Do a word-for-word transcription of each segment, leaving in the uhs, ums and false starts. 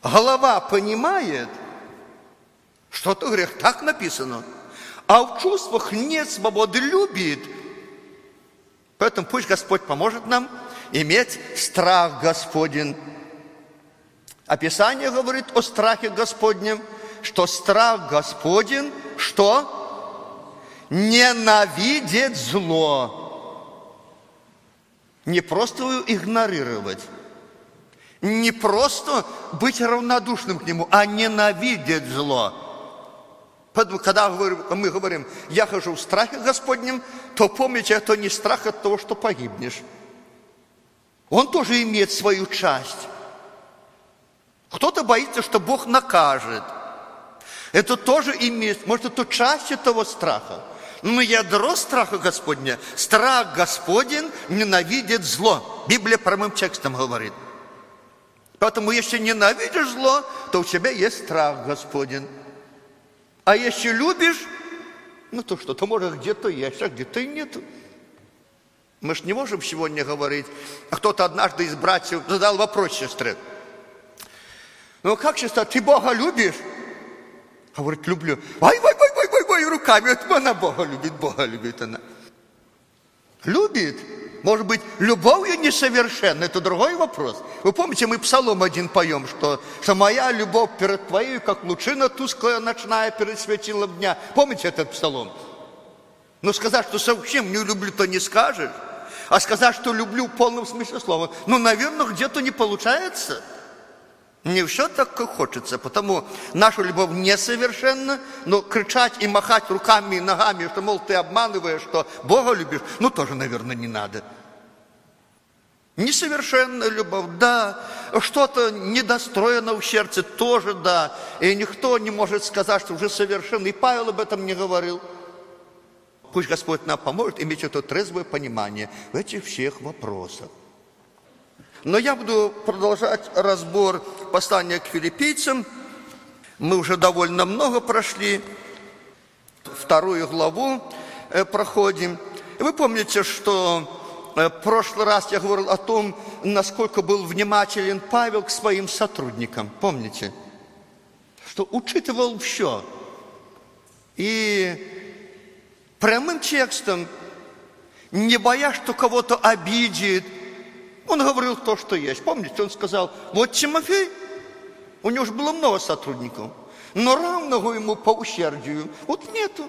Голова понимает, что это грех, так написано. А в чувствах нет свободы, любит. Поэтому пусть Господь поможет нам иметь страх Господень. Описание говорит о страхе Господнем, что страх Господень, что? Ненавидит зло. Не просто его игнорировать, не просто быть равнодушным к нему, а ненавидеть зло. Поэтому, когда мы говорим, я хожу в страхе Господнем, то помните, это не страх от того, что погибнешь. Он тоже имеет свою часть. Кто-то боится, что Бог накажет. Это тоже имеет, может, это часть этого страха. Но ядро страха Господня, страх Господень ненавидит зло. Библия прямым текстом говорит. Поэтому, если ненавидишь зло, то у тебя есть страх Господень. А если любишь, ну то что, то может где-то есть, а где-то и нету. Мы ж не можем сегодня говорить. А кто-то однажды из братьев задал вопрос сестре. Ну как, сестра, ты Бога любишь? Говорит, люблю. Ай, ай, ай, ай, ай, ай, руками. Это она Бога любит, Бога любит она. Любит. Может быть, любовью несовершенна, это другой вопрос. Вы помните, мы псалом один поем, что, что моя любовь перед твоей, как лучина тусклая ночная перед светилом дня. Помните этот псалом? Но сказать, что совсем не люблю, то не скажешь. А сказать, что люблю в полном смысле слова, ну, наверное, где-то не получается. Не все так, как хочется, потому наша любовь несовершенна, но кричать и махать руками и ногами, что, мол, ты обманываешь, что Бога любишь, ну, тоже, наверное, не надо. Несовершенная любовь, да, что-то недостроено в сердце, тоже да, и никто не может сказать, что уже совершенно, и Павел об этом не говорил. Пусть Господь нам поможет иметь это трезвое понимание в этих всех вопросах. Но я буду продолжать разбор послания к филиппийцам. Мы уже довольно много прошли. Вторую главу проходим. Вы помните, что в прошлый раз я говорил о том, насколько был внимателен Павел к своим сотрудникам. Помните? Что учитывал все. И прямым текстом, не боясь, что кого-то обидит, он говорил то, что есть. Помните, он сказал, вот Тимофей, у него же было много сотрудников, но равного ему по усердию вот нету.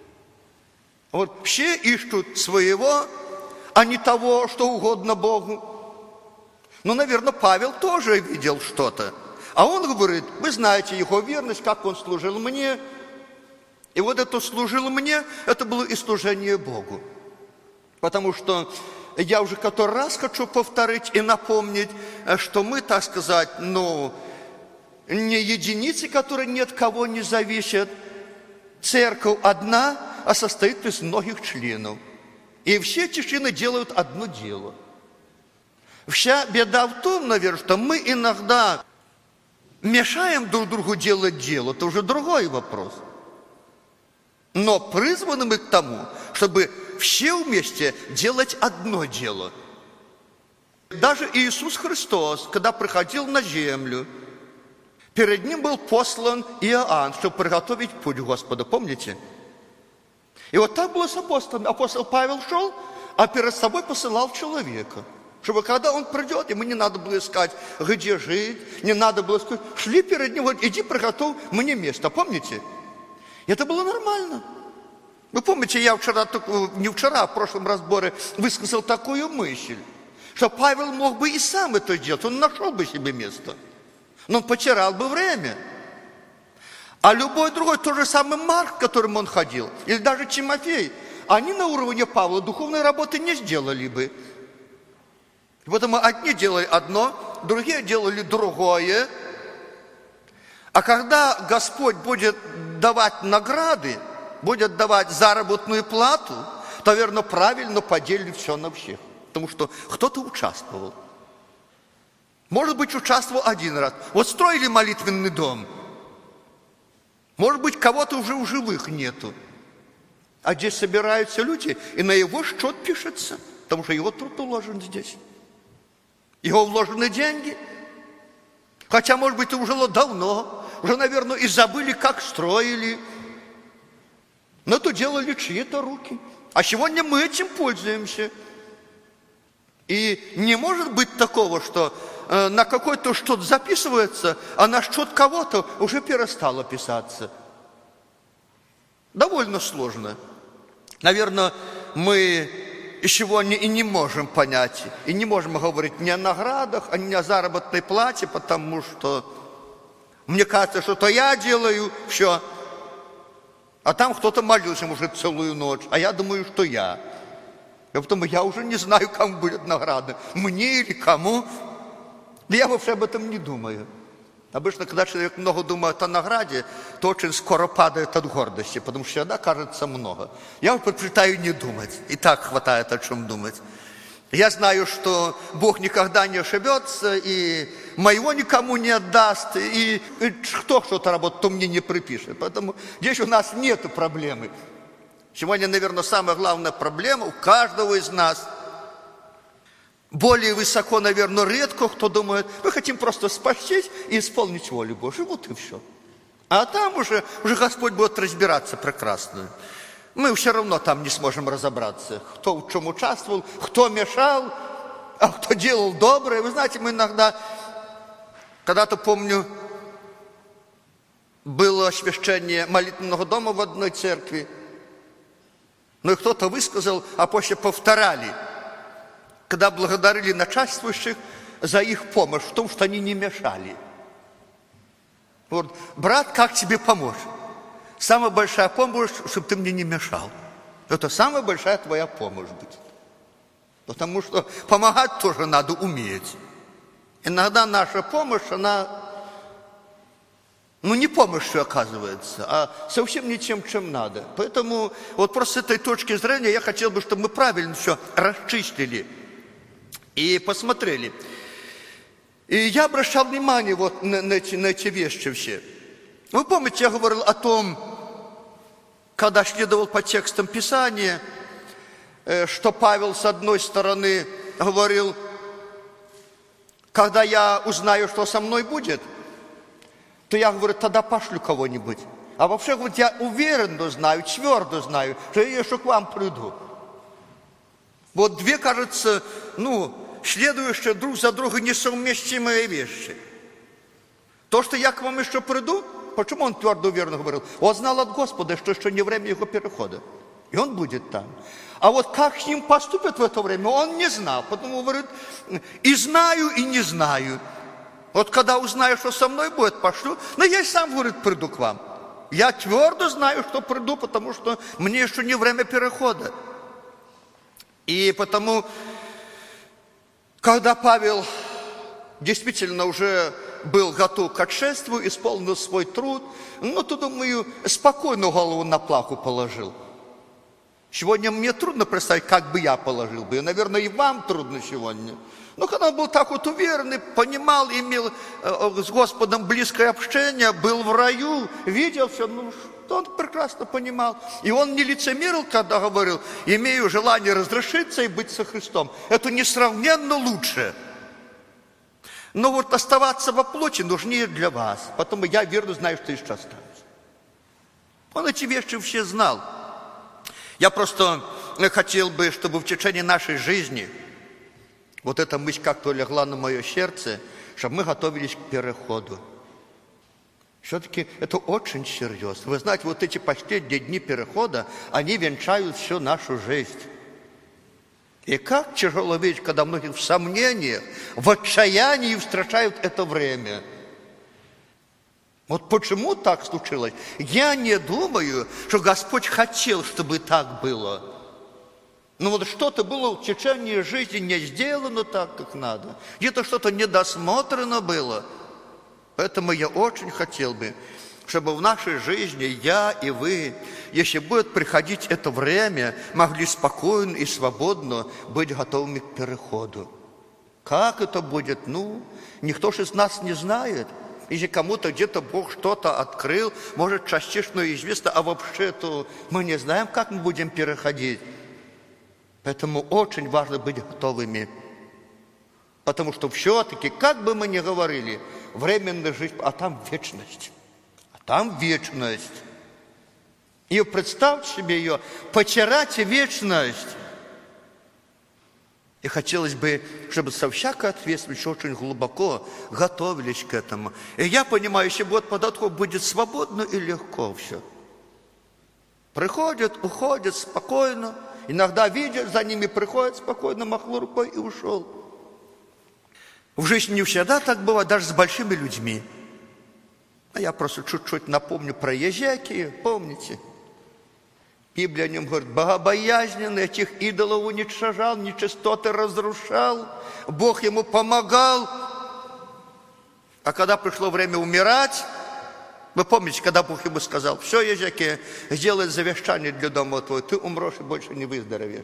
Вот все ищут своего, а не того, что угодно Богу. Ну, наверное, Павел тоже видел что-то. А он говорит, вы знаете его верность, как он служил мне. И вот это служил мне, это было и служение Богу. Потому что я уже который раз хочу повторить и напомнить, что мы, так сказать, ну, не единицы, которые ни от кого не зависят. Церковь одна, а состоит из многих членов. И все эти члены делают одно дело. Вся беда в том, наверное, что мы иногда мешаем друг другу делать дело. Это уже другой вопрос. Но призваны мы к тому, чтобы все вместе делать одно дело. Даже Иисус Христос, когда приходил на землю, перед ним был послан Иоанн, чтобы приготовить путь Господа. Помните? И вот так было с апостолами. Апостол Павел шел, а перед собой посылал человека. Чтобы когда он придет, ему не надо было искать, где жить, не надо было сказать, шли перед ним, вот иди приготовь мне место. Помните? Это было нормально. Вы помните, я вчера, не вчера, а в прошлом разборе высказал такую мысль, что Павел мог бы и сам это делать, он нашел бы себе место, но он потерял бы время. А любой другой, тот же самый Марк, к которому он ходил, или даже Тимофей, они на уровне Павла духовной работы не сделали бы. Поэтому одни делали одно, другие делали другое. А когда Господь будет давать награды, будет давать заработную плату, то, наверное, правильно поделили все на всех. Потому что кто-то участвовал. Может быть, участвовал один раз. Вот строили молитвенный дом. Может быть, кого-то уже в живых нету. А здесь собираются люди, и на его счет пишется. Потому что его труд уложен здесь. Его вложены деньги. Хотя, может быть, это уже давно, уже, наверное, и забыли, как строили. Но это делали чьи-то руки. А сегодня мы этим пользуемся. И не может быть такого, что э, на какой-то что-то записывается, а на что-то кого-то уже перестало писаться. Довольно сложно. Наверное, мы сегодня и не можем понять, и не можем говорить ни о наградах, ни о заработной плате, потому что мне кажется, что то я делаю все, а там кто-то молился уже целую ночь, а я думаю, что я. И потому я уже не знаю, кому будет награда, мне или кому. Но я вообще об этом не думаю. Обычно, когда человек много думает о награде, то очень скоро падает от гордости, потому что всегда кажется много. Я предпочитаю не думать, и так хватает о чем думать. Я знаю, что Бог никогда не ошибется, и моего никому не отдаст, и, и кто что-то работает, то мне не припишет. Поэтому здесь у нас нет проблемы. Сегодня, наверное, самая главная проблема у каждого из нас. Более высоко, наверное, редко кто думает, мы хотим просто спастись и исполнить волю Божию, вот и все. А там уже, уже Господь будет разбираться прекрасно. Мы все равно там не сможем разобраться, кто в чем участвовал, кто мешал, а кто делал доброе. Вы знаете, мы иногда, когда-то помню, было освящение молитвенного дома в одной церкви, но и кто-то высказал, а после повторяли, когда благодарили начальствующих за их помощь в том, что они не мешали. Вот, брат, как тебе помочь? Самая большая помощь, чтобы ты мне не мешал. Это самая большая твоя помощь будет. Потому что помогать тоже надо уметь. Иногда наша помощь, она, ну, не помощью оказывается, а совсем не тем, чем надо. Поэтому вот просто с этой точки зрения я хотел бы, чтобы мы правильно все расчистили и посмотрели. И я обращал внимание вот на, на, эти, на эти вещи все. Вы помните, я говорил о том, когда следовал по текстам Писания, что Павел с одной стороны говорил, когда я узнаю, что со мной будет, то я говорю, тогда пошлю кого-нибудь. А вообще, вот я уверенно знаю, твердо знаю, что я еще к вам приду. Вот две, кажется, ну, следующие друг за другом несовместимые вещи. То, что я к вам еще приду, почему он твердо уверенно говорил? Он знал от Господа, что еще не время его перехода. И он будет там. А вот как с ним поступят в это время, он не знал. Потому говорит, и знаю, и не знаю. Вот когда узнаю, что со мной будет, пошлю. Но я сам, говорит, приду к вам. Я твердо знаю, что приду, потому что мне еще не время перехода. И потому, когда Павел действительно уже был готов к отшествию, исполнил свой труд, ну, то, думаю, спокойно голову на плаху положил. Сегодня мне трудно представить, как бы я положил бы. И, наверное, и вам трудно сегодня. Но когда он был так вот уверенный, понимал, имел с Господом близкое общение, был в раю, видел все, ну, что он прекрасно понимал. И он не лицемерил, когда говорил, имею желание разрешиться и быть со Христом. Это несравненно лучше. Но вот оставаться во плоти нужнее для вас. Потому я верно знаю, что еще останусь. Он эти вещи все знал. Я просто хотел бы, чтобы в течение нашей жизни вот эта мысль как-то легла на мое сердце, чтобы мы готовились к переходу. Все-таки это очень серьезно. Вы знаете, вот эти последние дни перехода, они венчают всю нашу жизнь. И как тяжело видеть, когда многие в сомнениях, в отчаянии встречают это время. Вот почему так случилось? Я не думаю, что Господь хотел, чтобы так было. Но вот что-то было в течение жизни не сделано так, как надо. Где-то что-то недосмотрено было. Поэтому я очень хотел бы, чтобы в нашей жизни я и вы, если будет приходить это время, могли спокойно и свободно быть готовыми к переходу. Как это будет? Ну, никто же из нас не знает. Если кому-то где-то Бог что-то открыл, может, частично известно, а вообще-то мы не знаем, как мы будем переходить. Поэтому очень важно быть готовыми. Потому что все-таки, как бы мы ни говорили, временная жизнь, а там вечность. А там вечность. И представьте себе ее, потерять вечность. И хотелось бы, чтобы со всякой ответственностью очень глубоко готовились к этому. И я понимаю, если год подотков будет свободно и легко все. Приходят, уходят спокойно. Иногда видят, за ними приходят спокойно, махнул рукой и ушел. В жизни не всегда так бывает, даже с большими людьми. А я просто чуть-чуть напомню про Езекия, помните? Библия о нем говорит, богобоязненный, этих идолов уничтожал, нечистоты разрушал, Бог ему помогал. А когда пришло время умирать, вы помните, когда Бог ему сказал, все, Езекия, сделай завещание для дома твоего, ты умрешь и больше не выздоровеешь.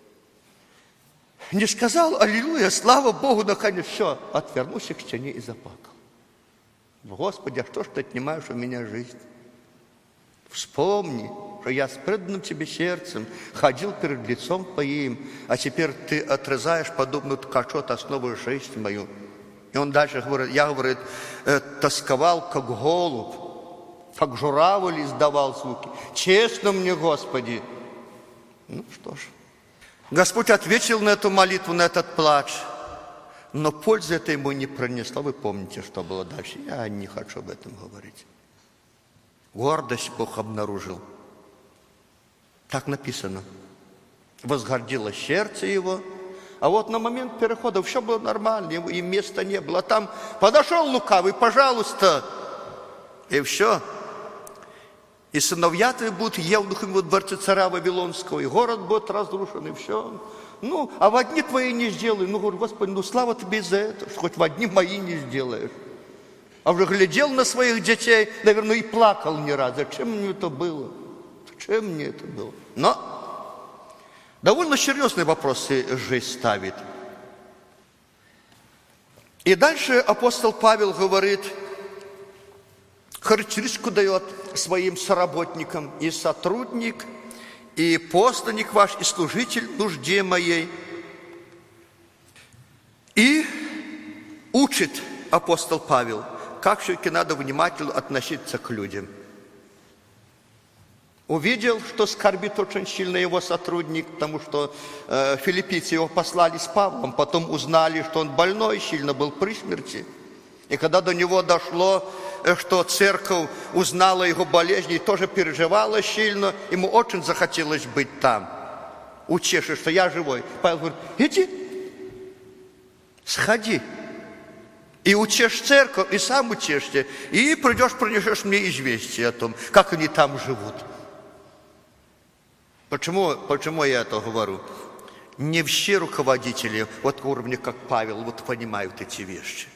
Не сказал, аллилуйя, слава Богу, наконец, все, отвернулся к стене и заплакал. Господи, а что ж ты отнимаешь у меня жизнь? Вспомни, что я с преданным тебе сердцем ходил перед лицом твоим, а теперь ты отрезаешь подобную ткачот основу жизнь мою. И он дальше говорит, я, говорит, тосковал, как голубь, как журавль издавал звуки. Честно мне, Господи. Ну что ж. Господь ответил на эту молитву, на этот плач, но пользы это ему не принесло. Вы помните, что было дальше? Я не хочу об этом говорить. Гордость Бог обнаружил. Так написано. Возгордило сердце его. А вот на момент перехода все было нормально, и места не было. А там подошел лукавый, пожалуйста, и все. И сыновья твои будут евнухами во дворце царя Вавилонского, и город будет разрушен, и все. Ну, а в одни твои не сделаю. Ну, говорю, Господи, ну слава тебе за это, что хоть в одни мои не сделаешь. А уже глядел на своих детей, наверное, и плакал не раз. Зачем мне это было? Зачем мне это было? Но довольно серьезные вопросы жизнь ставит. И дальше апостол Павел говорит, характеристику дает своим соработникам: и сотрудник, и посланник ваш, и служитель нужде моей. И учит апостол Павел, как все-таки надо внимательно относиться к людям. Увидел, что скорбит очень сильно его сотрудник, потому что э, филиппийцы его послали с Павлом, потом узнали, что он больной, сильно был при смерти. И когда до него дошло, что церковь узнала его болезнь и тоже переживала сильно, ему очень захотелось быть там, утешить, что я живой. Павел говорит, иди, сходи. И утешь церковь, и сам утешься, и придешь, принесешь мне известие о том, как они там живут. Почему, почему я это говорю? Не все руководители, вот уровня, как Павел, вот понимают эти вещи.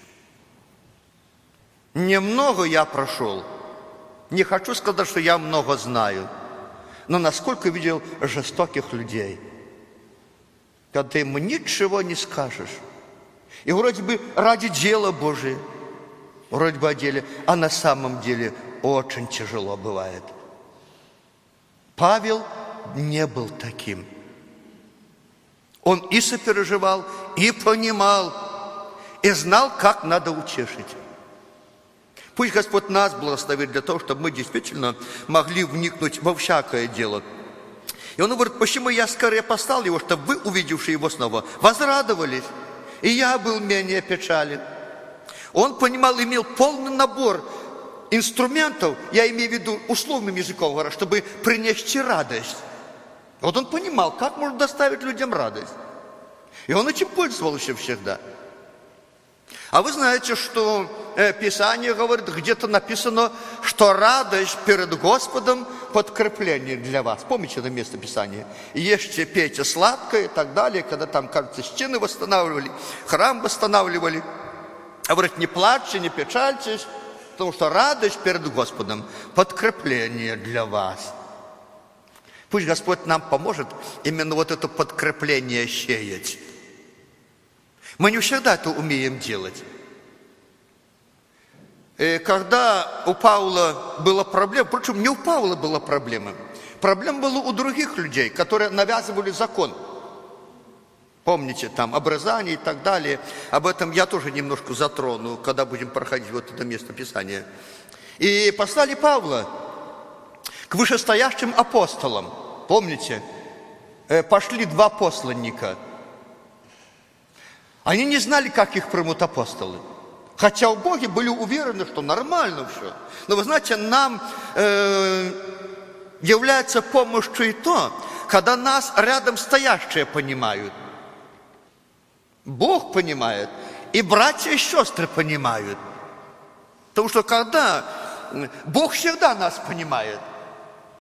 Немного я прошел. Не хочу сказать, что я много знаю, но насколько видел жестоких людей, когда ты ему ничего не скажешь. И вроде бы ради дела Божия, вроде бы о деле, а на самом деле очень тяжело бывает. Павел не был таким. Он и сопереживал, и понимал, и знал, как надо утешить. Пусть Господь нас благословит для того, чтобы мы действительно могли вникнуть во всякое дело. И он говорит, почему я скорее послал его, чтобы вы, увидевшие его снова, возрадовались. И я был менее печален. Он понимал, имел полный набор инструментов, я имею в виду условным языком говоря, чтобы принести радость. Вот он понимал, как можно доставить людям радость. И он этим пользовался всегда. А вы знаете, что э, Писание говорит, где-то написано, что радость перед Господом подкрепление для вас. Помните это место Писания? Ешьте, пейте сладкое и так далее, когда там, кажется, стены восстанавливали, храм восстанавливали. А говорит, не плачьте, не печальтесь, потому что радость перед Господом подкрепление для вас. Пусть Господь нам поможет именно вот это подкрепление сеять. Мы не всегда это умеем делать. И когда у Павла была проблема, впрочем, не у Павла была проблема, проблема была у других людей, которые навязывали закон. Помните, там обрезание и так далее. Об этом я тоже немножко затрону, когда будем проходить вот это место Писания. И послали Павла к вышестоящим апостолам. Помните, пошли два посланника. Они не знали, как их примут апостолы. Хотя у Боге были уверены, что нормально все. Но вы знаете, нам э, является помощью и то, когда нас рядом стоящие понимают. Бог понимает, и братья и сестры понимают. Потому что когда Бог всегда нас понимает.